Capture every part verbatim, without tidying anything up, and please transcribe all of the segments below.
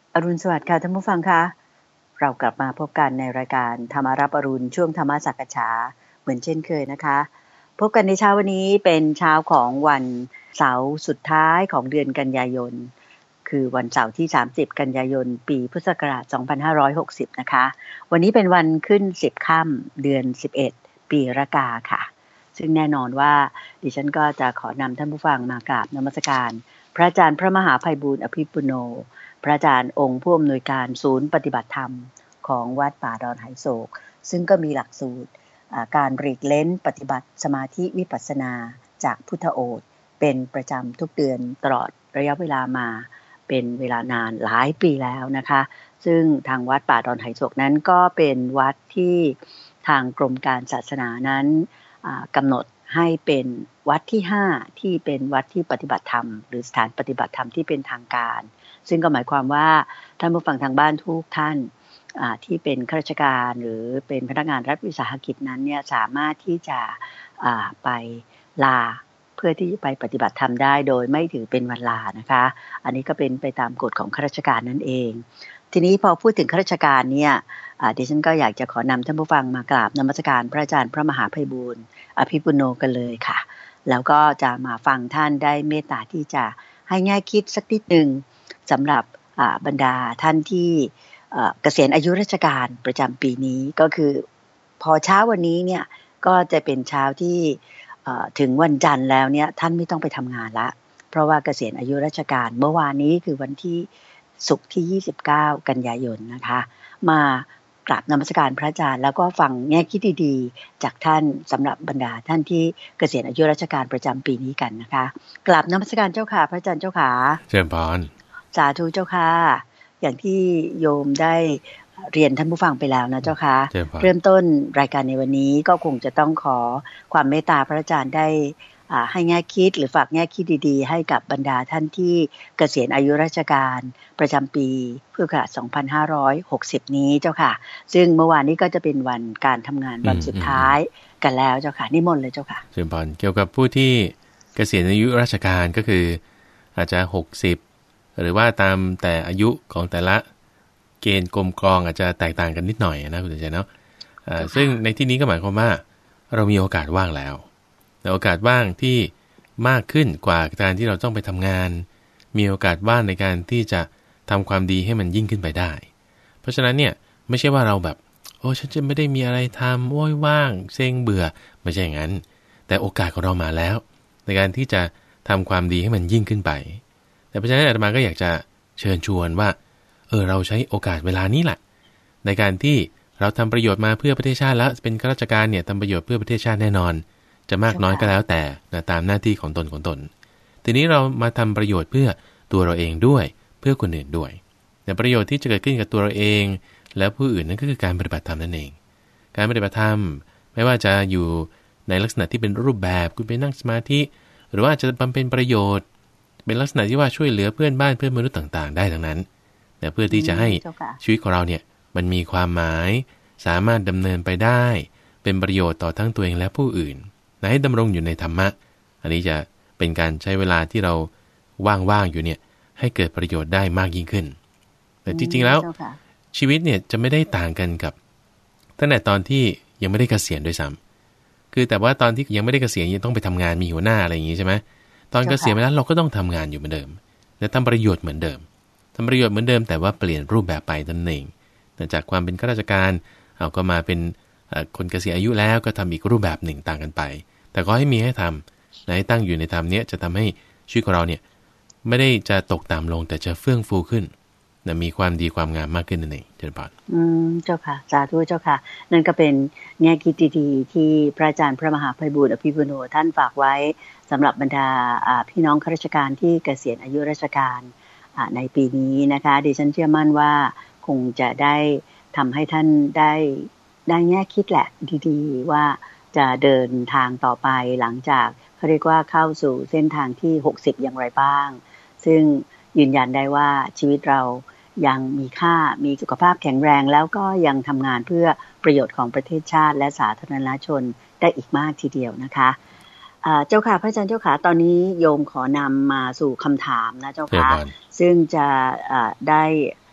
อรุณสวัสดิ์ค่ะท่านผู้ฟังคะเรากลับมาพบกันในรายการธรรมารับอรุณช่วงธรรมสักฉาเหมือนเช่นเคยนะคะพบกันในเช้าวันนี้เป็นเช้าของวันเสาร์สุดท้ายของเดือนกันยายนคือวันเสาร์ที่สามสิบกันยายนปีพุทธศักราชสองพันห้าร้อยหกสิบนะคะวันนี้เป็นวันขึ้นสิบค่ำเดือนสิบเอ็ดปีรากาค่ะซึ่งแน่นอนว่าดิฉันก็จะขอนำท่านผู้ฟังมากราบนมัสการพระอาจารย์พระมหาไพบูลย์อภิปุโนพระอาจารย์องค์ผู้อำนวยการศูนย์ปฏิบัติธรรมของวัดป่าดอนไหโศกซึ่งก็มีหลักสูตรการหลีกเล้นปฏิบัติสมาธิวิปัสสนาจากพุทธโอษฐ์เป็นประจำทุกเดือนตลอดระยะเวลามาเป็นเวลานานหลายปีแล้วนะคะซึ่งทางวัดป่าดอนไหโศกนั้นก็เป็นวัดที่ทางกรมการศาสนานั้นกำหนดให้เป็นวัดที่ห้าที่เป็นวัดที่ปฏิบัติธรรมหรือสถานปฏิบัติธรรมที่เป็นทางการซึ่งก็หมายความว่าท่านผู้ฟังทางบ้านทุกท่านที่เป็นข้าราชการหรือเป็นพนักงานรัฐวิสาหกิจนั้นเนี่ยสามารถที่จะไปลาเพื่อที่จะไปปฏิบัติธรรมได้โดยไม่ถือเป็นวันลานะคะอันนี้ก็เป็นไปตามกฎของข้าราชการนั่นเองทีนี้พอพูดถึงข้าราชการเนี่ยดิฉันก็อยากจะขอนำท่านผู้ฟังมากราบนมัสการพระอาจารย์พระมหาไพบูลย์อภิปุโนกันเลยค่ะแล้วก็จะมาฟังท่านได้เมตตาที่จะให้แง่คิดสักนิดนึงสำหรับบรรดาท่านที่เกษียณอายุราชการประจำปีนี้ก็คือพอเช้าวันนี้เนี่ยก็จะเป็นเช้าที่ถึงวันจันทร์แล้วเนี่ยท่านไม่ต้องไปทำงานละเพราะว่าเกษียณอายุราชการเมื่อวานนี้คือวันที่ศุกร์ที่ยี่สิบเก้ากันยายนนะคะมากราบนมัสการพระอาจารย์แล้วก็ฟังแง่คิดดีๆจากท่านสำหรับบรรดาท่านที่เกษียณอายุราชการประจำปีนี้กันนะคะกราบนมัสการเจ้าค่ะพระอาจารย์เจ้าค่ะเชิญพรสาธุเจ้าค่ะอย่างที่โยมได้เรียนท่านผู้ฟังไปแล้วนะเจ้าค่ะเริ่มต้นรายการในวันนี้ก็คงจะต้องขอความเมตตาพระอาจารย์ได้ให้แง่คิดหรือฝากแง่คิดดีๆให้กับบรรดาท่านที่เกษียณอายุราชการประจำปีพุทธศักราชสองพันห้าร้อยหกสิบนี้เจ้าค่ะซึ่งเมื่อวานนี้ก็จะเป็นวันการทำงานวันสุดท้ายกันแล้วเจ้าค่ะนิมนต์เลยเจ้าค่ะเชิญพรเกี่ยวกับผู้ที่เกษียณอายุราชการก็คืออาจจะหกสิบหรือว่าตามแต่อายุของแต่ละเกณฑ์กลมกรองอาจจะแตกต่างกันนิดหน่อยนะคุณเจนเนาะซึ่งในที่นี้ก็หมายความว่าเรามีโอกาสว่างแล้วแต่โอกาสว่างที่มากขึ้นกว่าการที่เราต้องไปทำงานมีโอกาสว่างในการที่จะทำความดีให้มันยิ่งขึ้นไปได้เพราะฉะนั้นเนี่ยไม่ใช่ว่าเราแบบโอ้ฉันจะไม่ได้มีอะไรทำโอ้ยว่างเซ็งเบื่อไม่ใช่อย่างนั้นแต่โอกาสของเรามาแล้วในการที่จะทำความดีให้มันยิ่งขึ้นไปแต่เพราะฉะนั้นอาตมาก็อยากจะเชิญชวนว่าเออเราใช้โอกาสเวลานี้แหละในการที่เราทำประโยชน์มาเพื่อประเทศชาติแล้วเป็นข้าราชการเนี่ยทำประโยชน์เพื่อประเทศชาติแน่นอนจะมากน้อยก็แล้วแต่นะตามหน้าที่ของตนของตนทีนี้เรามาทำประโยชน์เพื่อตัวเราเองด้วยเพื่อคนอื่นด้วยแต่ประโยชน์ที่จะเกิดขึ้นกับตัวเราเองและผู้อื่นนั่นก็คือการปฏิบัติธรรมนั่นเองการปฏิบัติธรรมไม่ว่าจะอยู่ในลักษณะที่เป็นรูปแบบคุณไปนั่งสมาธิหรือว่าจะบำเพ็ญประโยชน์เป็นลักษณะที่ว่าช่วยเหลือเพื่อนบ้านเพื่อนมนุษย์ต่างๆได้ทั้งนั้นแต่เพื่อที่จะให้ชีวิตของเราเนี่ยมันมีความหมายสามารถดำเนินไปได้เป็นประโยชน์ต่อทั้งตัวเองและผู้อื่นและให้ดำรงอยู่ในธรรมะอันนี้จะเป็นการใช้เวลาที่เราว่างๆอยู่เนี่ยให้เกิดประโยชน์ได้มากยิ่งขึ้นแต่จริงๆแล้วชีวิตเนี่ยจะไม่ได้ต่างกันกับตั้งแต่ตอนที่ยังไม่ได้เกษียณด้วยซ้ำคือแต่ว่าตอนที่ยังไม่ได้เกษียณยังต้องไปทำงานมีหัวหน้าอะไรอย่างงี้ใช่ไหมตอนเกษียณไปแล้วเราก็ต้องทำงานอยู่เหมือนเดิมและทำประโยชน์เหมือนเดิมทำประโยชน์เหมือนเดิมแต่ว่าเปลี่ยนรูปแบบไปนั่นเองแต่จากความเป็นข้าราชการเอาก็มาเป็นคนเกษียณอายุแล้วก็ทำอีกรูปแบบหนึ่งต่างกันไปแต่ก็ให้มีให้ทำให้ตั้งอยู่ในธรรมเนี้ยจะทำให้ชีวิตของเราเนี่ยไม่ได้จะตกต่ำลงแต่จะเฟื่องฟูขึ้นนะมีความดีความงามมากขึ้นนั่นเองเจริญพรอืมเจ้าค่ะสาธุเจ้าค่ะนั่นก็เป็นแง่คิดดีๆที่พระอาจารย์พระมหาไพบูลย์อภิปุโนท่านฝากไว้สำหรับบรรดาพี่น้องข้าราชการที่เกษียณอายุราชการในปีนี้นะคะดิฉันเชื่อมั่นว่าคงจะได้ทำให้ท่านได้ได้แง่คิดแหละดีๆว่าจะเดินทางต่อไปหลังจากเขาเรียกว่าเข้าสู่เส้นทางที่หกสิบอย่างไรบ้างซึ่งยืนยันได้ว่าชีวิตเรายังมีค่ามีสุขภาพแข็งแรงแล้วก็ยังทำงานเพื่อประโยชน์ของประเทศชาติและสาธารณชนได้อีกมากทีเดียวนะคะเจ้าค่ะพระอาจารย์เจ้าค่ะตอนนี้โยมขอนำมาสู่คำถามนะเจ้าค่ะซึ่งจะได้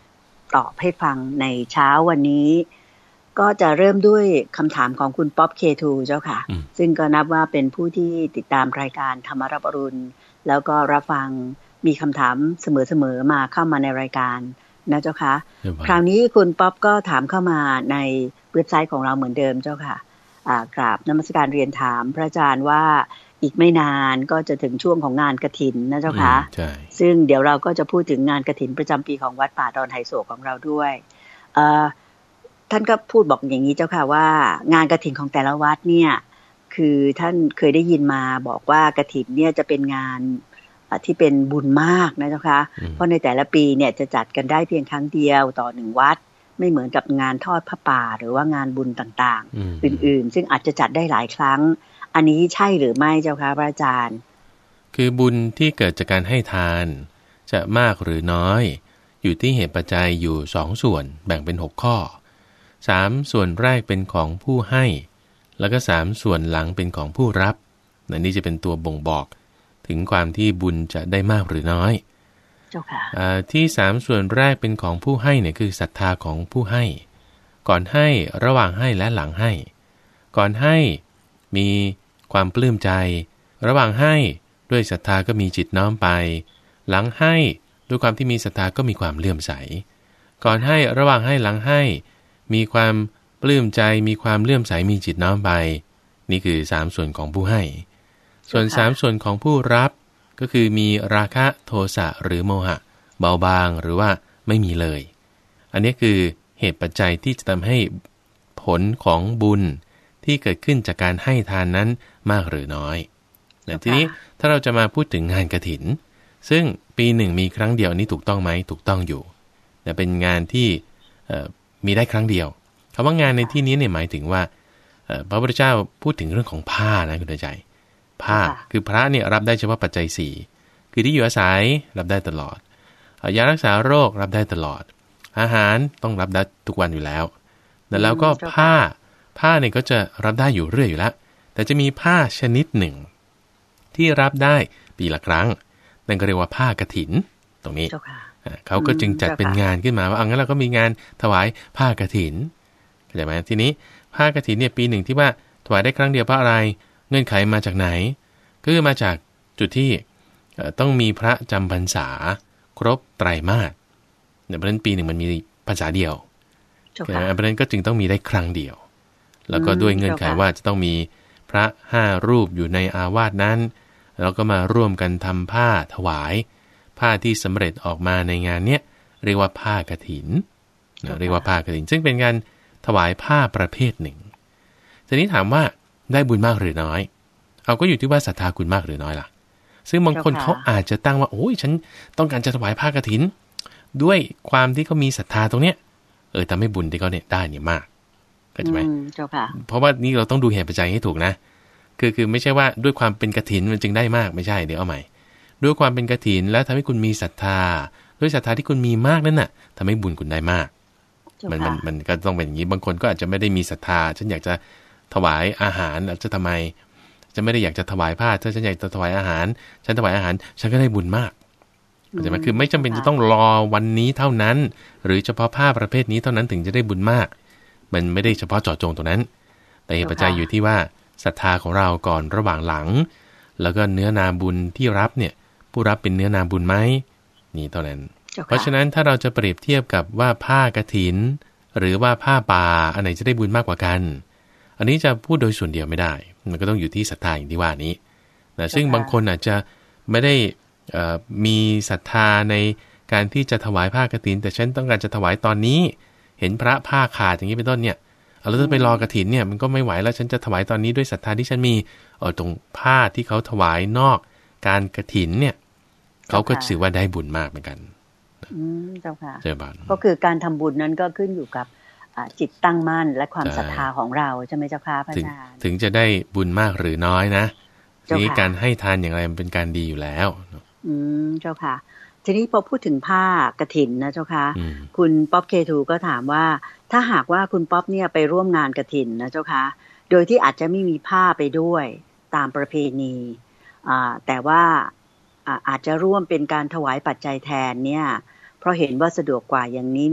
ตอบให้ฟังในเช้าวันนี้ก็จะเริ่มด้วยคำถามของคุณป๊อป เค ทู เจ้าค่ะซึ่งก็นับว่าเป็นผู้ที่ติดตามรายการธรรมรับอรุณแล้วก็รับฟังมีคำถามเสมอๆมาเข้ามาในรายการนะเจ้าค่ะคราวนี้คุณป๊อปก็ถามเข้ามาในเว็บไซต์ของเราเหมือนเดิมเจ้าค่ะกราบนมัสการเรียนถามพระอาจารย์ว่าอีกไม่นานก็จะถึงช่วงของงานกฐินนะเจ้าค่ะซึ่งเดี๋ยวเราก็จะพูดถึงงานกฐินประจำปีของวัดป่าดอนไหโศกของเราด้วยท่านก็พูดบอกอย่างนี้เจ้าค่ะว่างานกฐินของแต่ละวัดเนี่ยคือท่านเคยได้ยินมาบอกว่ากฐินเนี่ยจะเป็นงานที่เป็นบุญมากนะเจ้าค่ะเพราะในแต่ละปีเนี่ยจะจัดกันได้เพียงครั้งเดียวต่อหนึ่งวัดไม่เหมือนกับงานทอดพระป่าหรือว่างานบุญต่างๆอื่นๆซึ่งอาจจะจัดได้หลายครั้งอันนี้ใช่หรือไม่เจ้าค่ะพระอาจารย์คือบุญที่เกิดจากการให้ทานจะมากหรือน้อยอยู่ที่เหตุปัจจัยอยู่สองส่วนแบ่งเป็นหกข้อสามส่วนแรกเป็นของผู้ให้แล้วก็สามส่วนหลังเป็นของผู้รับนั่นนี่จะเป็นตัวบ่งบอกถึงความที่บุญจะได้มากหรือน้อยเจ้าค่ะที่สามส่วนแรกเป็นของผู้ให้เนี่ยคือศรัทธาของผู้ให้ก่อนให้ระหว่างให้และหลังให้ก่อนให้มีความปลื้มใจระหว่างให้ด้วยศรัทธาก็มีจิตน้อมไปหลังให้ด้วยความที่มีศรัทธาก็มีความเลื่อมใสก่อนให้ระหว่างให้หลังให้มีความปลื้มใจมีความเลื่อมใสมีจิตน้อมไปนี่คือสามส่วนของผู้ให้ส่วนสามส่วนของผู้รับก็คือมีราคะโทสะหรือโมหะเบาบางหรือว่าไม่มีเลยอันนี้คือเหตุปัจจัยที่จะทำให้ผลของบุญที่เกิดขึ้นจากการให้ทานนั้นมากหรือน้อยแต่ทีนี้ถ้าเราจะมาพูดถึงงานกฐินซึ่งปีหนึ่งมีครั้งเดียวนี้ถูกต้องไหมถูกต้องอยู่แต่เป็นงานที่มีได้ครั้งเดียวคำว่างานในที่นี้เนี่ยหมายถึงว่าพระพุทธเจ้าพูดถึงเรื่องของผ้านะคุณใจผ้าคือพระเนี่ยรับได้เฉพาะปัจจัยสี่คือที่อยู่อาศัยรับได้ตลอดยารักษาโรครับได้ตลอดอาหารต้องรับได้ทุกวันอยู่แล้วแต่แล้วก็ผ้าผ้าเนี่ยก็จะรับได้อยู่เรื่อยอยู่แล้วแต่จะมีผ้าชนิดหนึ่งที่รับได้ปีละครั้งนั่นก็เรียกว่าผ้ากฐินตรงนี้เขาก็จึงจัดเป็นงานขึ้นมาว่าเอางั้นเราก็มีงานถวายผ้ากฐินเข้าใจไหมทีนี้ผ้ากฐินเนี่ยปีหนึ่งที่ว่าถวายได้ครั้งเดียวเพราะอะไรเงื่อนไขมาจากไหนก็คือมาจากจุดที่ต้องมีพระจำพรรษาครบไตรมาสเพราะฉะนั้นปีหนึ่งมันมีพรรษาเดียวเพราะฉะนั้นก็จึงต้องมีได้ครั้งเดียวแล้วก็ด้วยเงื่อนไขว่าจะต้องมีพระห้ารูปอยู่ในอาวาสนั้นแล้วก็มาร่วมกันทำผ้าถวายผ้าที่สำเร็จออกมาในงานเนี้ยเรียกว่าผ้ากฐินเรียกว่าผ้ากฐินซึ่งเป็นการถวายผ้าประเภทหนึ่งทีนี้ถามว่าได้บุญมากหรือน้อยเอาก็อยู่ที่ว่าศรัทธาคุณมากหรือน้อยล่ะซึ่งบางคนเขาอาจจะตั้งว่าโอ้ยฉันต้องการจะถวายผ้ากฐินด้วยความที่เขามีศรัทธาตรงเนี้ยเออทำให้บุญที่เขาเนี่ยได้เนี่ยมากเข้าใจไหมเพราะว่านี่เราต้องดูเหตุปัจจัยให้ถูกนะคือคือไม่ใช่ว่าด้วยความเป็นกฐินมันจึงได้มากไม่ใช่เดี๋ยวเอาใหม่ด้วยความเป็นกฐินแล้วทำให้คุณมีศรัทธาด้วยศรัทธาที่คุณมีมากนั่นน่ะทำให้บุญคุณได้มากมันมันมันก็ต้องเป็นอย่างนี้บางคนก็อาจจะไม่ได้มีศรัทธาฉันอยากจะถวายอาหารแล้วจะทำไมจะไม่ได้อยากจะถวายผ้าถ้าฉันอยากจะถวายอาหารฉันถวายอาหารฉันก็ได้บุญมากเข้าใจไหมคือไม่จำเป็นจะต้องรอวันนี้เท่านั้นหรือเฉพาะผ้าประเภทนี้เท่านั้นถึงจะได้บุญมากมันไม่ได้เฉพาะเจาะจงตรงนั้นแต่เหตุปัจจัยอยู่ที่ว่าศรัทธาของเราก่อนระหว่างหลังแล้วก็เนื้อนาบุญที่รับเนี่ยผู้รับเป็นเนื้อนาบุญไหมนี่เท่านั้นเพราะฉะนั้นถ้าเราจะเปรียบเทียบกับว่าผ้ากฐินหรือว่าผ้าป่าอันไหนจะได้บุญมากกว่ากันอันนี้จะพูดโดยส่วนเดียวไม่ได้มันก็ต้องอยู่ที่ศรัทธาอย่างที่ว่านี้นะซึ่งบางคนอาจจะไม่ได้มีศรัทธาในการที่จะถวายผ้ากฐินแต่ฉันต้องการจะถวายตอนนี้เห็นพระผ้าขาดอย่างนี้เป็นต้นเนี่ยเอาแล้วจะไปรอกฐินเนี่ยมันก็ไม่ไหวแล้วฉันจะถวายตอนนี้ด้วยศรัทธาที่ฉันมีเออตรงผ้าที่เขาถวายนอกการกฐินเนี่ยเขาก็ถือว่าได้บุญมากเหมือนกันอืมเจ้าค่ะเจ้าบ้านก็คือการทำบุญนั้นก็ขึ้นอยู่กับจิตตั้งมั่นและความศรัทธาของเราใช่ไหมเจ้าค่ะพระอาจารย์ถึงจะได้บุญมากหรือน้อยนะทีนี้การให้ทานอย่างไรมันเป็นการดีอยู่แล้วอืมเจ้าค่ะทีนี้พอพูดถึงผ้ากฐินนะเจ้าค่ะคุณป๊อปเคทูก็ถามว่าถ้าหากว่าคุณป๊อปเนี่ยไปร่วมงานกฐินนะเจ้าค่ะโดยที่อาจจะไม่มีผ้าไปด้วยตามประเพณีอ่าแต่ว่าอาจจะร่วมเป็นการถวายปัจจัยแทนเนี่ยเพราะเห็นว่าสะดวกกว่าอย่างนี้เนี่ย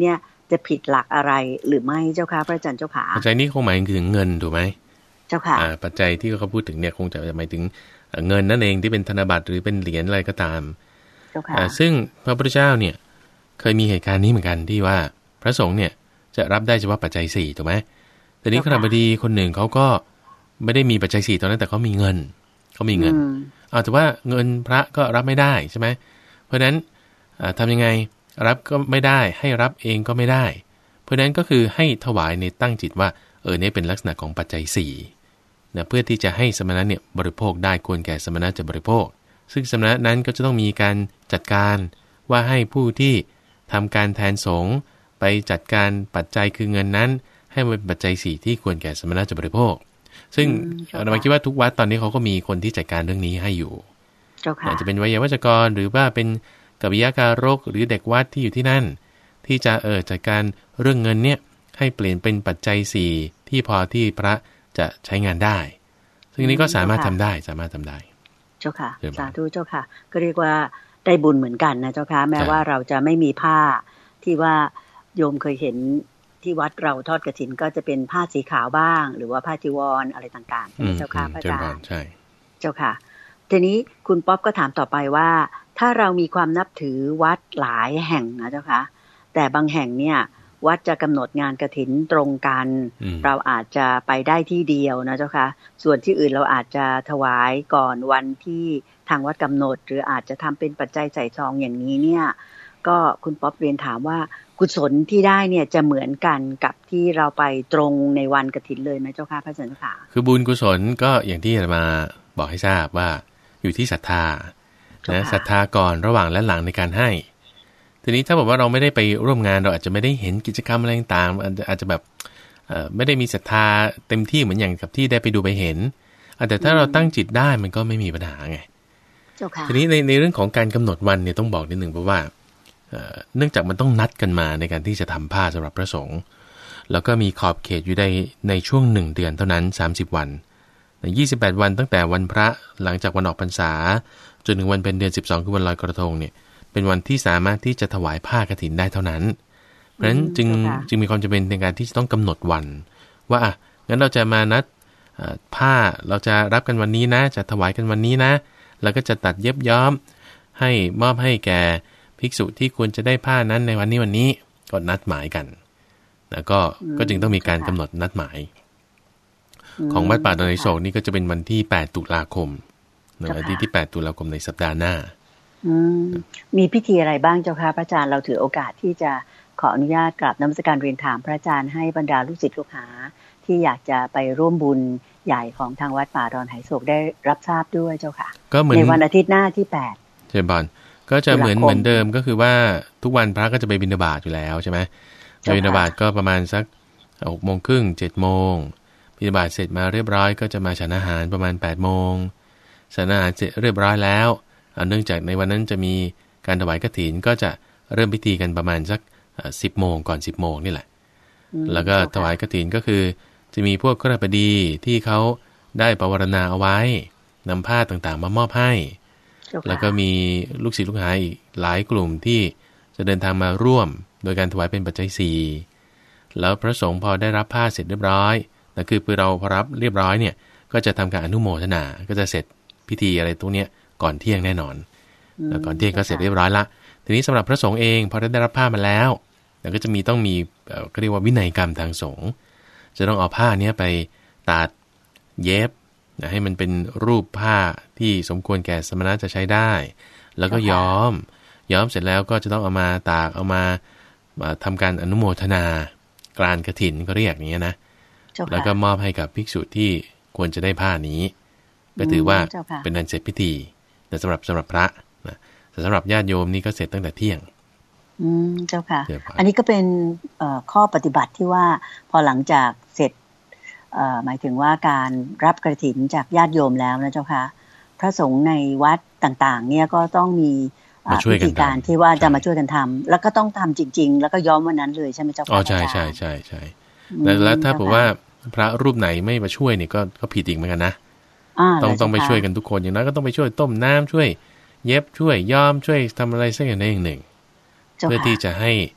จะผิดหลักอะไรหรือไม่เจ้าค่ะพระอาจารย์เจ้าค่ะปัจจัยนี้คงหมายถึงเงินถูกไหมเจ้าค่ะปัจจัยที่เขาพูดถึงเนี่ยคงจะหมายถึงเงินนั่นเองที่เป็นธนบัตรหรือเป็นเหรียญอะไรก็ตามเจ้าค่ะซึ่งพระพุทธเจ้าเนี่ยเคยมีเหตุการณ์นี้เหมือนกันที่ว่าพระสงฆ์เนี่ยจะรับได้เฉพาะปัจจัยสี่ถูกไหมแต่นี้ขณะบดีคนหนึ่งเขาก็ไม่ได้มีปัจจัยสี่ตอนนั้นแต่เขามีเงินเขามีเงินเอาแต่ว่าเงินพระก็รับไม่ได้ใช่ไหมเพราะฉะนั้นทำยังไงรับก็ไม่ได้ให้รับเองก็ไม่ได้เพราะฉะนั้นก็คือให้ถวายในตั้งจิตว่าเออเนี่ยเป็นลักษณะของปัจจัยสี่นะเพื่อที่จะให้สมณะเนี่ยบริโภคได้ควรแก่สมณะจะบริโภคซึ่งสมณะนั้นก็จะต้องมีการจัดการว่าให้ผู้ที่ทำการแทนสงฆ์ไปจัดการปัจจัยคือเงินนั้นให้มันเป็นปัจจัยสี่ที่ควรแก่สมณะจะบริโภคซึ่งเราคิดว่าทุกวัดตอนนี้เขาก็มีคนที่จัดการเรื่องนี้ให้อยู่อาจจะเป็นไวยาวัจกรหรือว่าเป็นกัปปิยการกหรือเด็กวัดที่อยู่ที่นั่นที่จะเออจัดการเรื่องเงินเนี่ยให้เปลี่ยนเป็นปัจจัยสี่ที่พอที่พระจะใช้งานได้ซึ่งนี้ก็สามารถทำได้สามารถทำได้เจ้าค่ะสาธุเจ้าค่ะก็เรียกว่าได้บุญเหมือนกันนะเจ้าค่ะแม้ว่าเราจะไม่มีผ้าที่ว่าโยมเคยเห็นที่วัดเราทอดกฐินก็จะเป็นผ้าสีขาวบ้างหรือว่าผ้าจีวรอะไรต่างๆเจ้าค่ะพระอาจารย์ใช่เจ้าค่ะทีนี้คุณป๊อปก็ถามต่อไปว่าถ้าเรามีความนับถือวัดหลายแห่งนะเจ้าค่ะแต่บางแห่งเนี่ยวัดจะกำหนดงานกฐินตรงกันเราอาจจะไปได้ที่เดียวนะเจ้าค่ะส่วนที่อื่นเราอาจจะถวายก่อนวันที่ทางวัดกำหนดหรืออาจจะทำเป็นปัจจัยใส่ซองอย่างนี้เนี่ยก็คุณป๊อปเรียนถามว่ากุศลที่ได้เนี่ยจะเหมือนกันกับที่เราไปตรงในวันกฐินเลยไหมเจ้าค่ะพระอาจารย์ค่ะคือบุญกุศลก็อย่างที่มาบอกให้ทราบว่าอยู่ที่ศรัทธานะศรัทธาก่อนระหว่างและหลังในการให้ทีนี้ถ้าบอกว่าเราไม่ได้ไปร่วมงานเราอาจจะไม่ได้เห็นกิจกรรมอะไรต่างๆอาจจะแบบไม่ได้มีศรัทธาเต็มที่เหมือนอย่างกับที่ได้ไปดูไปเห็นแต่ถ้าเราตั้งจิตได้มันก็ไม่มีปัญหาไงทีนี้ในในเรื่องของการกำหนดวันเนี่ยต้องบอกนิดหนึ่งเพราะว่าเนื่องจากมันต้องนัดกันมาในการที่จะทำผ้าสำหรับพระสงฆ์แล้วก็มีขอบเขตอยู่ในในช่วงหนึ่งเดือนเท่านั้นสามสิบวันยี่สิบแปดวันตั้งแต่วันพระหลังจากวันออกพรรษาจนถึงวันเป็นเดือนสิบสองคือวันลอยกระทงเนี่ยเป็นวันที่สามารถที่จะถวายผ้ากฐินได้เท่านั้นเพราะฉะนั้นจึงจึงมีความจำเป็นในการที่จะต้องกำหนดวันว่าอ่ะงั้นเราจะมานัดผ้าเราจะรับกันวันนี้นะจะถวายกันวันนี้นะแล้วก็จะตัดเย็บย้อมให้มอบให้แก่ภิกษุที่ควรจะได้ผ้านั้นในวันนี้วันนี้ก็นัดหมายกันแล้วก็ก็จึงต้องมีการกำหนดนัดหมายของวัดป่าดอนไอโศกนี่ก็จะเป็นวันที่แปดตุลาคมในวันที่ที่แปดตุลาคมในสัปดาห์หน้ามีพิธีอะไรบ้างเจ้าค่ะพระอาจารย์เราถือโอกาสที่จะขออนุญาตกราบนมัสการเรียนถามพระอาจารย์ให้บรรดาลูกศิษย์ลูกหาที่อยากจะไปร่วมบุญใหญ่ของทางวัดป่าดอนไอโศกได้รับทราบด้วยเจ้าค่ะในวันอาทิตย์หน้าที่แปดใช่บอลก็จะเหมือนเหมือนเดิมก็คือว่าทุกวันพระก็จะไปบิณฑบาตอยู่แล้วใช่ไหมไปบิณฑบาตก็ประมาณสักหกโมงครึ่งเจ็ดโมงบิณฑบาตเสร็จมาเรียบร้อยก็จะมาฉันอาหารประมาณแปดโมงฉันอาหารเสร็จเรียบร้อยแล้วเนื่องจากในวันนั้นจะมีการถวายกฐินก็จะเริ่มพิธีกันประมาณสักสิบโมงก่อนสิบโมงนี่แหละแล้วก็ถวายกฐินก็คือจะมีพวกข้าราชบดีที่เขาได้ปวารณาเอาไว้นำผ้าต่างๆมามอบให้แล้วก็มีลูกศิษย์ลูกหาอีกหลายกลุ่มที่จะเดินทางมาร่วมโดยการถวายเป็นปัจจัยสี่แล้วพระสงฆ์พอได้รับผ้าเสร็จเรียบร้อยนั่นคือพอเราพอรับเรียบร้อยเนี่ยก็จะทำการอนุโมทนาก็จะเสร็จพิธีอะไรตรงเนี้ยก่อนเที่ยงแน่นอนแล้วก่อนเที่ยงก็เสร็จเรียบร้อยละทีนี้สำหรับพระสงฆ์เองพอได้รับผ้ามาแล้วแล้วก็จะมีต้องมีก็เรียกว่าวินัยกรรมทางสงฆ์จะต้องเอาผ้านี้ไปตัดเย็บให้มันเป็นรูปผ้าที่สมควรแก่สมณะจะใช้ได้แล้วก็ย้อมย้อมเสร็จแล้วก็จะต้องเอามาตากเอามาทำการอนุโมทนากรานกฐินก็เรียกอย่างเงี้ยนะแล้วก็มอบให้กับภิกษุที่ควรจะได้ผ้านี้ก็ถือว่าเป็นอันเสร็จพิธีแต่สำหรับสำหรับพระนะแต่สำหรับญาติโยมนี่ก็เสร็จตั้งแต่เที่ยงอืมเจ้าค่ะอันนี้ก็เป็นข้อปฏิบัติที่ว่าพอหลังจากเสร็จหมายถึงว่าการรับกฐินจากญาติโยมแล้วนะเจ้าค่ะพระสงฆ์ในวัดต่างๆเนี่ยก็ต้องมีวิธีการที่ว่าจะมาช่วยกันทำแล้วก็ต้องทำจริงๆแล้วก็ย้อมวันนั้นเลยใช่ไหมเจ้าค่ะอ๋อใช่ใช่ใช่ใช่แล้วถ้าบอกว่าพระรูปไหนไม่มาช่วยเนี่ยก็ก็ผิดอีกเหมือนกันนะต้องต้องไปช่วยกันทุกคนอย่างนั้นก็ต้องไปช่วยต้มน้ำช่วยเย็บช่วยย้อมช่วยทำอะไรสักอย่างใดอย่างหนึ่งเพื่อที่จะให้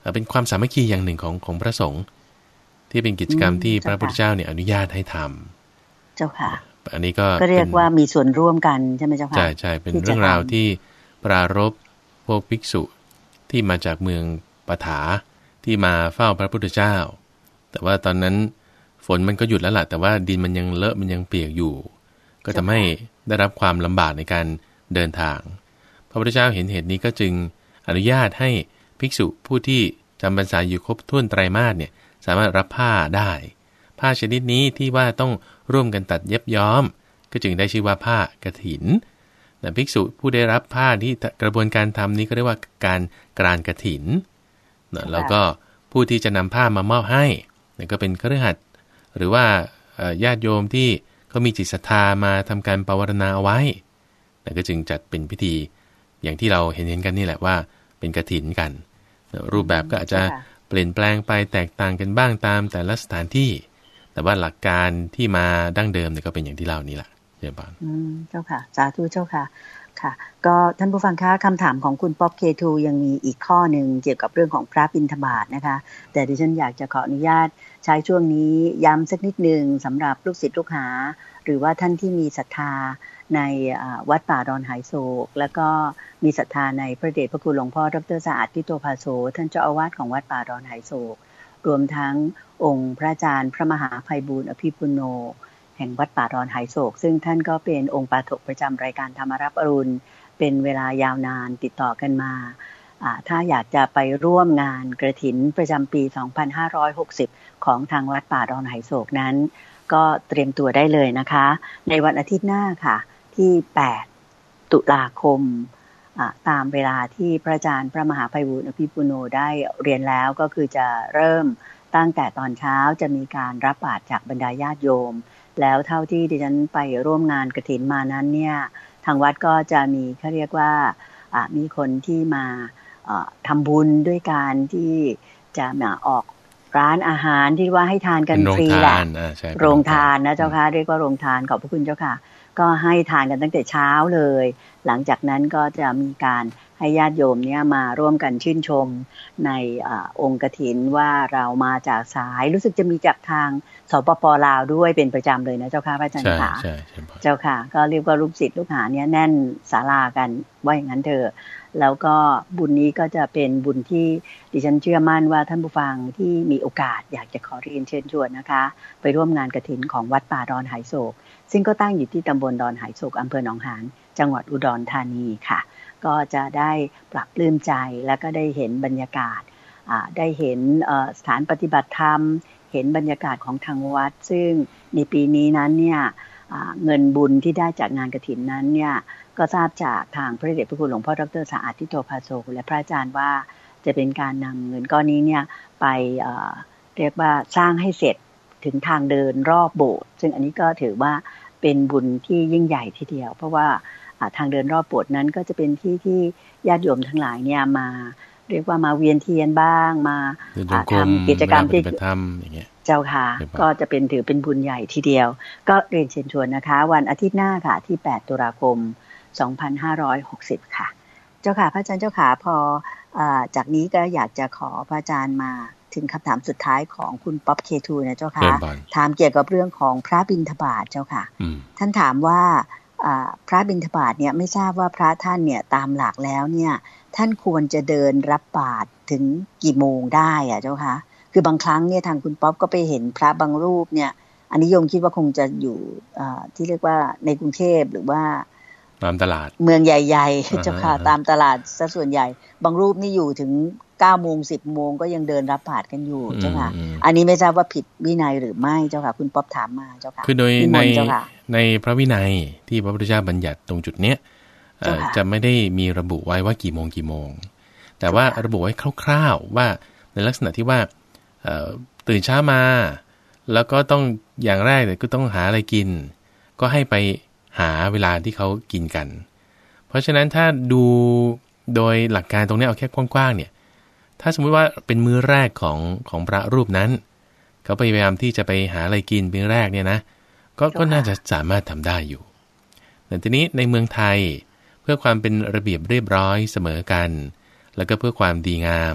เป็นความสามัคคีอย่างหนึ่งของของพระสงฆ์ที่เป็นกิจกรรมที่พระพุทธเจ้าเนี่ยอนุญาตให้ทำเจ้าค่ะอันนี้ก็ก็เรียกว่ามีส่วนร่วมกันใช่ไหมเจ้าค่ะใช่ใช่เป็นเรื่องราวที่ปรารภพวกภิกษุที่มาจากเมืองปฐาที่มาเฝ้าพระพุทธเจ้าแต่ว่าตอนนั้นฝนมันก็หยุดแล้วล่ะแต่ว่าดินมันยังเลอะมันยังเปียกอยู่ก็ทำให้ได้รับความลำบากในการเดินทางพระพุทธเจ้าเห็นเหตุนี้ก็จึงอนุญาตให้ภิกษุผู้ที่จำพรรษาอยู่ครบถ้วนไตรมาสเนี่ยสามารถรับผ้าได้ผ้าชนิดนี้ที่ว่าต้องร่วมกันตัดเย็บย้อมก็จึงได้ชื่อว่าผ้ากฐินแต่ภิกษุผู้ได้รับผ้าที่กระบวนการทำนี้ก็เรียกว่าการกรานกฐินแล้วก็ผู้ที่จะนำผ้ามามอบให้นี่ก็เป็นคฤหัสถ์หรือว่าญาติโยมที่เขามีจิตศรัทธามาทำการปวารณาเอาไว้นั่นก็จึงจัดเป็นพิธีอย่างที่เราเห็นเห็นกันนี่แหละว่าเป็นกฐินกันรูปแบบก็อาจจะเปลี่ยนแปลงไปแตกต่างกันบ้างตามแต่ละสถานที่แต่ว่าหลักการที่มาดั้งเดิมเนี่ยก็เป็นอย่างที่เล่านี่แหละเจ้าบ้านอืมเจ้าค่ะสาธุเจ้าค่ะค่ะก็ท่านผู้ฟังคะคำถามของคุณป๊อปเคทูยังมีอีกข้อหนึ่งเกี่ยวกับเรื่องของพระบิณฑบาตนะคะแต่ดิฉันอยากจะขออนุญาตใช้ช่วงนี้ย้ำสักนิดนึงสำหรับลูกศิษย์ลูกหาหรือว่าท่านที่มีศรัทธาในวัดป่าดอนหายโศกแล้วก็มีศรัทธาในพระเดชพระคุณหลวงพ่อดร.สะอาดทิโตภาโสท่านเจ้าอาวาสของวัดป่าดอนหายโศกรวมทั้งองค์พระอาจารย์พระมหาไพบูลย์อภิปุโนแห่งวัดป่าดอนหายโศกซึ่งท่านก็เป็นองค์ปาฐกประจำรายการธรรมรับอรุณเป็นเวลายาวนานติดต่อกันมาถ้าอยากจะไปร่วมงานกฐินประจำปีสองพันห้าร้อยหกสิบของทางวัดป่าดอนหายโศกนั้นก็เตรียมตัวได้เลยนะคะในวันอาทิตย์หน้าค่ะที่แปดตุลาคมตามเวลาที่พระอาจารย์พระมหาไพบูลย์อภิปุโนได้เรียนแล้วก็คือจะเริ่มตั้งแต่ตอนเช้าจะมีการรับบาตรจากบรรดาญาติโยมแล้วเท่าที่ดิฉันไปร่วมงานกฐินมานั้นเนี่ยทางวัดก็จะมีเขาเรียกว่ามีคนที่มาทำบุญด้วยการที่จะมาออกร้านอาหารที่ว่าให้ทานกันฟรีแหละโรงทานนะเจ้าค่ะเรียกว่าโรงทานขอบพระคุณเจ้าค่ะก็ให้ทานกันตั้งแต่เช้าเลยหลังจากนั้นก็จะมีการให้ญาติโยมเนี่ยมาร่วมกันชื่นชมในอองค์กฐินว่าเรามาจากสายรู้สึกจะมีจากทางสปป.ลาวด้วยเป็นประจำเลยนะเจ้าค่ะพระอาจารย์ค่ะเจ้าค่ะก็เรียกว่าลูกศิษย์ลูกหาเนี่ยแน่นศาลากันว่าอย่างนั้นเถอะแล้วก็บุญนี้ก็จะเป็นบุญที่ดิฉันเชื่อมั่นว่าท่านผู้ฟังที่มีโอกาสอยากจะขอเรียนเชิญชวนนะคะไปร่วมงานกฐินของวัดป่าดอนหายโศกซึ่งก็ตั้งอยู่ที่ตำบลดอนหายโศกอำเภอหนองหานจังหวัดอุดรธานีค่ะก็จะได้ปรับปลื้มใจแล้วก็ได้เห็นบรรยากาศได้เห็นสถานปฏิบัติธรรมเห็นบรรยากาศของทางวัดซึ่งในปีนี้นั้นเนี่ยเงินบุญที่ได้จากงานกฐินนั้นเนี่ยก็ทราบจากทางพระเดชพระคุณหลวงพ่อดร.สะอาดทิโตภาโสและพระอาจารย์ว่าจะเป็นการนำเงินก้อนนี้เนี่ยไปเอ่อเรียกว่าสร้างให้เสร็จถึงทางเดินรอบโบสถ์ซึ่งอันนี้ก็ถือว่าเป็นบุญที่ยิ่งใหญ่ทีเดียวเพราะว่าทางเดินรอบโบสถ์นั้นก็จะเป็นที่ที่ญาติโยมทั้งหลายเนี่ยมาเรียกว่ามาเวียนเทียนบ้างมาทำกิจกรรมที่ทำอย่างเงี้ยเจ้าค่ะก็จะเป็นถือเป็นบุญใหญ่ทีเดียวก็เรียนเชิญชวนนะคะวันอาทิตย์หน้าค่ะที่แปดตุลาคมสองพันห้าร้อยหกสิบค่ะเจ้าค่ะพระอาจารย์เจ้าค่ะพอจากนี้ก็อยากจะขอพระอาจารย์มาถึงคำถามสุดท้ายของคุณป๊อปเคทูนะเจ้าค่ะถามเกี่ยวกับเรื่องของพระบิณฑบาตเจ้าค่ะท่านถามว่าพระบิณฑบาตเนี่ยไม่ทราบว่าพระท่านเนี่ยตามหลักแล้วเนี่ยท่านควรจะเดินรับบาตรถึงกี่โมงได้อะเจ้าค่ะคือบางครั้งเนี่ยทางคุณป๊อปก็ไปเห็นพระบางรูปเนี่ยอันนี้โยมคิดว่าคงจะอยู่ที่เรียกว่าในกรุงเทพหรือว่าตามตลาดเมืองใหญ่ๆเจ้าค่ะตามตลาดซะส่วนใหญ่บางรูปนี่อยู่ถึงเก้าโมงสิบโมงก็ยังเดินรับบาตรกันอยู่เจ้าค่ะอันนี้ไม่ทราบว่าผิดวินัยหรือไม่เจ้าค่ะคุณป๊อปถามมาเจ้าค่ะคือโดยในในพระวินัยที่พระพุทธเจ้าบัญญัติตรงจุดเนี้ยจะไม่ได้มีระบุไว้ว่ากี่โมงกี่โมงแต่ว่าระบุไว้คร่าวๆว่าในลักษณะที่ว่าตื่นเช้ามาแล้วก็ต้องอย่างแรกเลยก็ต้องหาอะไรกินก็ให้ไปหาเวลาที่เขากินกันเพราะฉะนั้นถ้าดูโดยหลักการตรงนี้เอาแค่กว้างๆเนี่ยถ้าสมมุติว่าเป็นมื้อแรกของของพระรูปนั้นเขาพยายามที่จะไปหาอะไรกินมื้อแรกเนี่ยนะก็ก็น่าจะสามารถทำได้อยู่แต่ทีนี้ในเมืองไทยเพื่อความเป็นระเบียบเรียบร้อยเสมอกันแล้วก็เพื่อความดีงาม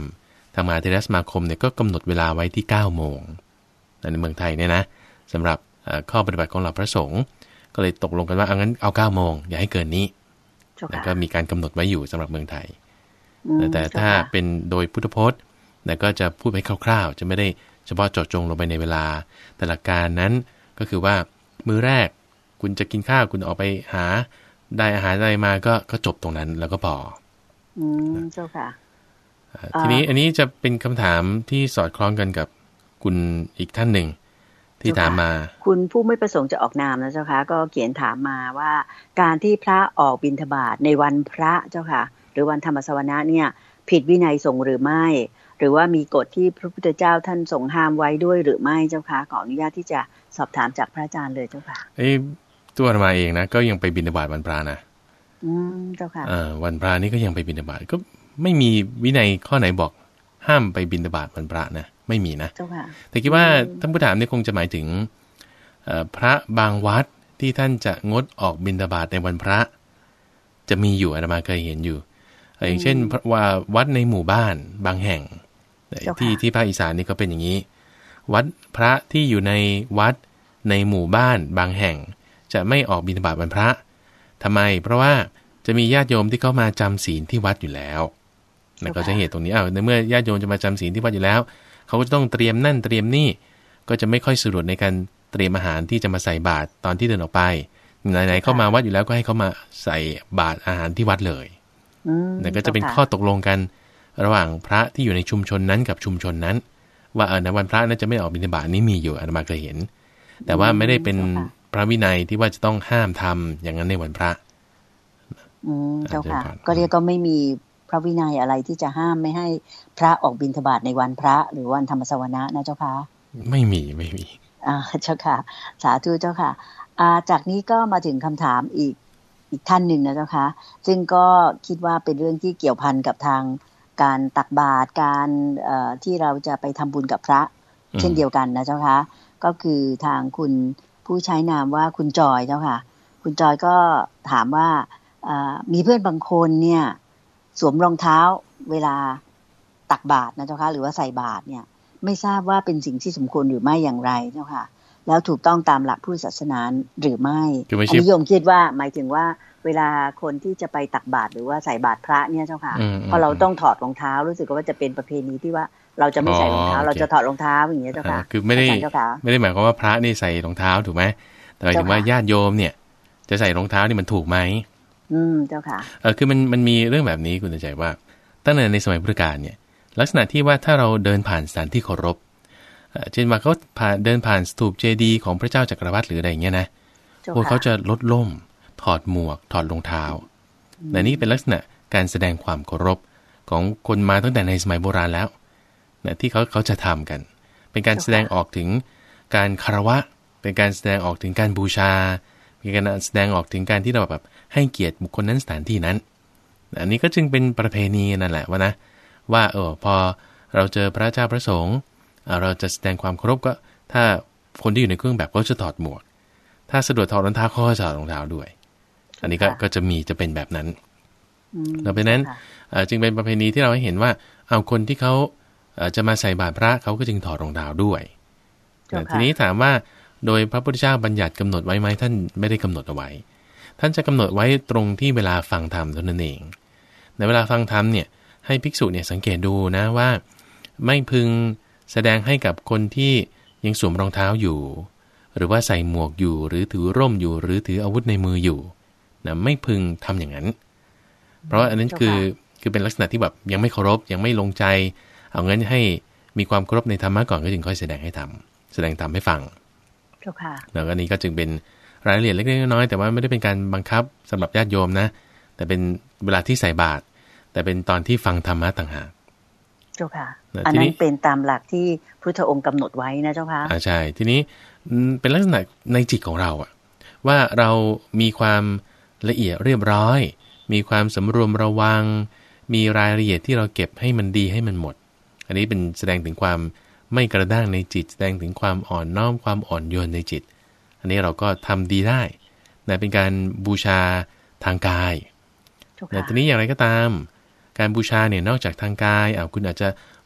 ทางมหาเถรสมาคมเนี่ยก็กำหนดเวลาไว้ที่เก้าโมงในเมืองไทยเนี่ยนะสำหรับข้อปฏิบัติของเหล่าพระสงฆ์ก็เลยตกลงกันว่าเอางั้นเอาเก้าโมงอย่าให้เกินนี้แล้วก็มีการกำหนดไว้อยู่สำหรับเมืองไทยแต่ถ้าเป็นโดยพุทธพจน์แต่ก็จะพูดไปคร่าวๆจะไม่ได้เฉพาะเจาะจงลงไปในเวลาแต่หลักการนั้นก็คือว่ามื้อแรกคุณจะกินข้าวคุณออกไปหาได้อาหารอะไรมาก็ก็จบตรงนั้นแล้วก็พออืมเจ้าค่ะทีนี้อันนี้จะเป็นคำถามที่สอดคล้องกันกับคุณอีกท่านหนึ่งที่ถามมาคุณผู้ไม่ประสงค์จะออกนามนะเจ้าค่ะก็เขียนถามมาว่าการที่พระออกบิณฑบาตในวันพระเจ้าค่ะหรือวันธรรมสวนะเนี่ยผิดวินัยสงฆ์หรือไม่หรือว่ามีกฎที่พระพุทธเจ้าท่านทรงห้ามไว้ด้วยหรือไม่เจ้าค่ะขออนุญาตที่จะสอบถามจากพระอาจารย์เลยเจ้าค่ะไอ้ตัวอาตมาเองนะก็ยังไปบิณฑบาตวันพระนะอืมเจ้าค่ะอ่าวันพระนี่ก็ยังไปบิณฑบาตก็ไม่มีวินัยข้อไหนบอกห้ามไปบิณฑบาตวันพระนะไม่มีนะเจ้าค่ะแต่คิดว่าท่านผู้ถามนี่คงจะหมายถึงพระบางวัดที่ท่านจะงดออกบิณฑบาตในวันพระจะมีอยู่อาตมาเคยเห็นอยู่อย่างเช่นว่าวัดในหมู่บ้านบางแห่งที่ที่ภาคอีสานนี่ก็เป็นอย่างนี้วัดพระที่อยู่ในวัดในหมู่บ้านบางแห่งจะไม่ออกบิณฑบาตวันพระทำไมเพราะว่าจะมีญาติโยมที่เข้ามาจำศีลที่วัดอยู่แล้วแล้วก็จะเหตุตรงนี้อ้าวในเมื่อญาติโยมจะมาจำศีลที่วัดอยู่แล้วเขาก็จะต้องเตรียมนั่นเตรียมนี่ก็จะไม่ค่อยสะดวกในการเตรียมอาหารที่จะมาใส่บาตรตอนที่เดินออกไปไหนๆเข้ามาวัดอยู่แล้วก็ให้เขามาใส่บาตรอาหารที่วัดเลยนั่นก็จะเป็นข้อตกลงกันระหว่างพระที่อยู่ในชุมชนนั้นกับชุมชนนั้นว่าเออในวันพระนั้นจะไม่ออกบิณฑบาตนี้มีอยู่อาตมาเคยเห็นแต่ว่าไม่ได้เป็นพระวินัยที่ว่าจะต้องห้ามทำอย่างนั้นในวันพระอืมเจ้าค่ะก็เรียกก็ไม่มีพระวินัยอะไรที่จะห้ามไม่ให้พระออกบิณฑบาตในวันพระหรือวันธรรมสวนะนะเจ้าค่ะไม่มีไม่มีอ่าเจ้าค่ะสาธุเจ้าค่ะอ่าจากนี้ก็มาถึงคำถามอีกอีกท่านหนึ่งนะเจ้าค่ะซึ่งก็คิดว่าเป็นเรื่องที่เกี่ยวพันกับทางการตักบาตรการเอ่อที่เราจะไปทำบุญกับพระเช่นเดียวกันนะเจ้าค่ะก็คือทางคุณผู้ใช้นามว่าคุณจอยเจ้าค่ะคุณจอยก็ถามว่ามีเพื่อนบางคนเนี่ยสวมรองเท้าเวลาตักบาตรนะเจ้าค่ะหรือว่าใส่บาตรเนี่ยไม่ทราบว่าเป็นสิ่งที่สมควรหรือไม่อย่างไรเจ้าค่ะแล้วถูกต้องตามหลักพุทธศาสนาหรือไม่อันนี้โยมคิดว่าหมายถึงว่าเวลาคนที่จะไปตักบาตรหรือว่าใส่บาตรพระเนี่ยเจ้าค่ะพอเราต้องถอดรองเท้ารู้สึกว่าจะเป็นประเพณีที่ว่าเราจะไม่ใส่รองเท้าเราจะถอดรองเท้าอย่างเงี้ยเจ้าค่ะคือไม่ได้ไม่ได้หมายความว่าพระนี่ใส่รองเท้าถูกไหมแต่หมายถึงว่าญาติโยมเนี่ยจะใส่รองเท้านี่มันถูกไหมอืมเจ้าค่ะเออคือมันมันมีเรื่องแบบนี้คุณใจว่าตั้งแต่ในสมัยพุทธกาลเนี่ยลักษณะที่ว่าถ้าเราเดินผ่านสถานที่เคารพเช่นว่าเขาผ่านเดินผ่านสถูปเจดีย์ของพระเจ้าจักรพรรดิหรืออะไรอย่างเงี้ยนะพวกเขาจะลดล่มถอดหมวกถอดรองเท้าแต่นี่เป็นลักษณะการแสดงความเคารพของคนมาตั้งแต่ในสมัยโบราณแล้วนะที่เขาเขาจะทำกันเป็นการแสดงออกถึงการคารวะเป็นการแสดงออกถึงการบูชาเป็นการแสดงออกถึงการที่เราแบบให้เกียรติบุคคลนั้นสถานที่นั้นอันนี้ก็จึงเป็นประเพณีนั่นแหละว่านะว่าเออพอเราเจอพระเจ้าพระสงฆ์เราจะแสดงความเคารพก็ถ้าคนที่อยู่ในเครื่องแบบก็จะถอดหมวกถ้าสะดวกถอดรองเท้าก็จะถอดรองเท้าด้วยอันนี้ก็ก็จะมีจะเป็นแบบนั้นดังนั้นจึงเป็นประเพณีที่เราให้เห็นว่าเอาคนที่เขาจะมาใส่บาตรพระเขาก็จึงถอดรองเท้าด้วยทีนี้ถามว่าโดยพระพุทธเจ้าบัญญัติกำหนดไว้ไหมท่านไม่ได้กำหนดเอาไว้ท่านจะกำหนดไว้ตรงที่เวลาฟังธรรมเท่านั้นเองในเวลาฟังธรรมเนี่ยให้ภิกษุเนี่ยสังเกตดูนะว่าไม่พึงแสดงให้กับคนที่ยังสวมรองเท้าอยู่หรือว่าใส่หมวกอยู่หรือถือร่มอยู่หรือถืออาวุธในมืออยู่นะไม่พึงทำอย่างนั้นเพราะอันนั้นคือคือเป็นลักษณะที่แบบยังไม่เคารพยังไม่ลงใจเอางั้นให้มีความเคารพในธรรมะก่อนก็จึงค่อยแสดงให้ทำแสดงธรรมให้ฟังแล้วอันนี้ก็จึงเป็นรายละเอียดเล็กๆน้อยๆแต่ว่าไม่ได้เป็นการบังคับสำหรับญาติโยมนะแต่เป็นเวลาที่ใส่บาตรแต่เป็นตอนที่ฟังธรรมะต่างหากเจ้าค่ะอันนั้นเป็นตามหลักที่พุทธองค์กำหนดไว้นะเจ้าค่ะอ่าใช่ทีนี้เป็นลักษณะในจิตของเราอะว่าเรามีความละเอียดเรียบร้อยมีความสำรวมระวังมีรายละเอียดที่เราเก็บให้มันดีให้มันหมดอันนี้เป็นแสดงถึงความไม่กระด้างในจิตแสดงถึงความอ่อนน้อมความอ่อนโยนในจิตอันนี้เราก็ทำดีได้นะเป็นการบูชาทางกายแต่ทีนี้อย่างไรก็ตามการบูชาเนี่ยนอกจากทางกายอ่ะคุณอาจจะ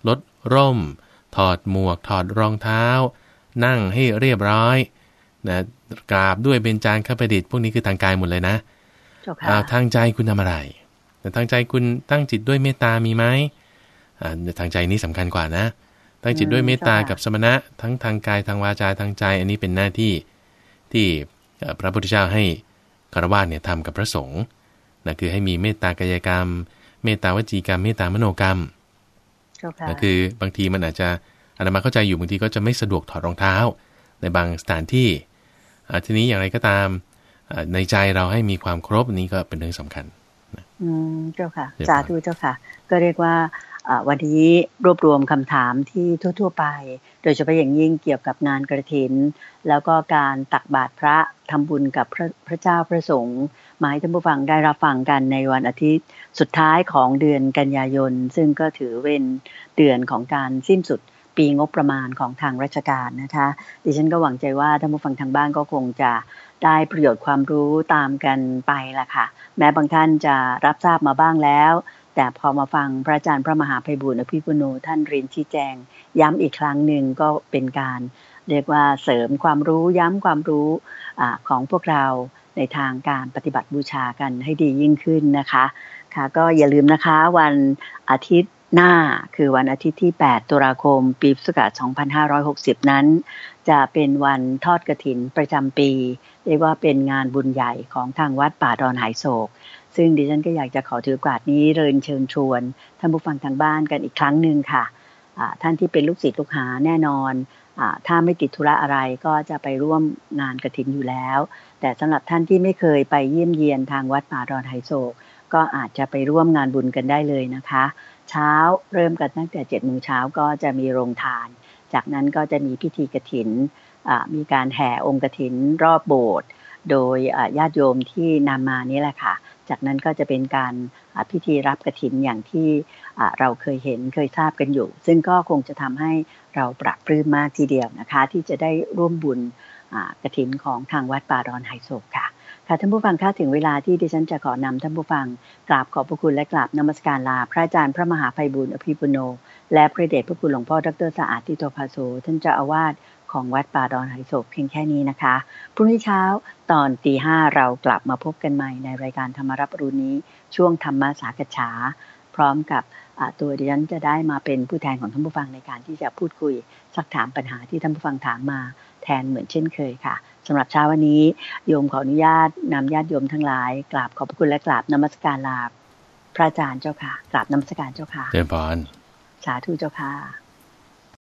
ลดร่มถอดหมวกถอดรองเท้านั่งให้เรียบร้อยนะกราบด้วยเบญจางคประดิษฐ์พวกนี้คือทางกายหมดเลยนะทางใจคุณทำอะไรแต่ทางใจคุณตั้งจิตด้วยเมตตามีไหมทางใจนี้สำคัญกว่านะตั้งจิตด้วยเมตตากับสมณะทั้งทางกายทางวาจาทางใจอันนี้เป็นหน้าที่ที่พระพุทธเจ้าให้ฆราวาสเนี่ยทำกับพระสงฆ์นะคือให้มีเมตตากายกรรมเมตตาวจีกรรมเมตตามโนกรรมก็คือบางทีมันอาจจะอาตมาเข้าใจอยู่บางทีก็จะไม่สะดวกถอดรองเท้าในบางสถานที่ทีนี้อย่างไรก็ตามในใจเราให้มีความครบนี้ก็เป็นเรื่องสำคัญอืมเจ้าค่ะสาธุเจ้าค่ะก็เรียกว่าวันนี้รวบรวมคำถามที่ทั่วๆไปโดยเฉพาะอย่างยิ่งเกี่ยวกับงานกฐินแล้วก็การตักบาตรพระทำบุญกับพระพระเจ้าพระสงฆ์มาให้ท่านผู้ฟังได้รับฟังกันในวันอาทิตย์สุดท้ายของเดือนกันยายนซึ่งก็ถือเป็นเดือนของการสิ้นสุดปีงบประมาณของทางราชการนะคะดิฉันก็หวังใจว่าท่านผู้ฟังทางบ้านก็คงจะได้ประโยชน์ความรู้ตามกันไปล่ะค่ะแม้บางท่านจะรับทราบมาบ้างแล้วแต่พอมาฟังพระอาจารย์พระมหาไพบูลย์อภิปุโนท่านเรียนชี้แจงย้ำอีกครั้งหนึ่งก็เป็นการเรียกว่าเสริมความรู้ย้ำความรู้ของพวกเราในทางการปฏิบัติบูชากันให้ดียิ่งขึ้นนะคะค่ะก็อย่าลืมนะคะวันอาทิตย์หน้าคือวันอาทิตย์ที่แปดตุลาคมปีพุทธศักราชสองพันห้าร้อยหกสิบนั้นจะเป็นวันทอดกฐินประจำปีเรียกว่าเป็นงานบุญใหญ่ของทางวัดป่าดอนหายโศกซึ่งดิฉันก็อยากจะขอถือโอกาสนี้เรียนเชิญชวนท่านผู้ฟังทางบ้านกันอีกครั้งหนึ่งค่ะท่านที่เป็นลูกศิษย์ลูกหาแน่นอนถ้าไม่ติดธุระอะไรก็จะไปร่วมงานกฐินอยู่แล้วแต่สำหรับท่านที่ไม่เคยไปเยี่ยมเยียนทางวัดป่าดอนหายโศกก็อาจจะไปร่วมงานบุญกันได้เลยนะคะเช้าเริ่มกันตั้งแต่เจ็ดโมงเช้าก็จะมีโรงทานจากนั้นก็จะมีพิธีกฐินมีการแห่องค์กฐินรอบโบสถ์โดยญาติโยมที่นำมานี่แหละค่ะจากนั้นก็จะเป็นการพิธีรับกฐินอย่างที่เราเคยเห็นเคยทราบกันอยู่ซึ่งก็คงจะทำให้เราปรับปลื้มมากทีเดียวนะคะที่จะได้ร่วมบุญกฐินของทางวัดป่าดอนหายโศกค่ะค่ะท่านผู้ฟังคะถึงเวลาที่ดิฉันจะขอนำท่านผู้ฟังกราบขอบพระคุณและกราบนมัสการลาพระอาจารย์พระมหาไพบูลย์อภิปุโนและพระเดชพระคุณหลวงพ่อดร.สะอาดทิโตภาโสท่านเจ้าอาวาสของวัดป่าดอนหายโศกเพียงแค่นี้นะคะพรุ่งนี้เช้าตอนตีห้าเรากลับมาพบกันใหม่ในรายการธรรมรับรู้นี้ช่วงธรรมสากฉาพร้อมกับตัวดิฉันจะได้มาเป็นผู้แทนของท่านผู้ฟังในการที่จะพูดคุยซักถามปัญหาที่ท่านผู้ฟังถามมาแทนเหมือนเช่นเคยค่ะสำหรับเช้าวันนี้โยมขออนุญาตนำญาติโยมทั้งหลายกราบขอบพระคุณและกราบนมัสการลาพระอาจารย์เจ้าค่ะกราบนมัสการเจ้าค่ะเจริญพรสาธุเจ้าค่ะ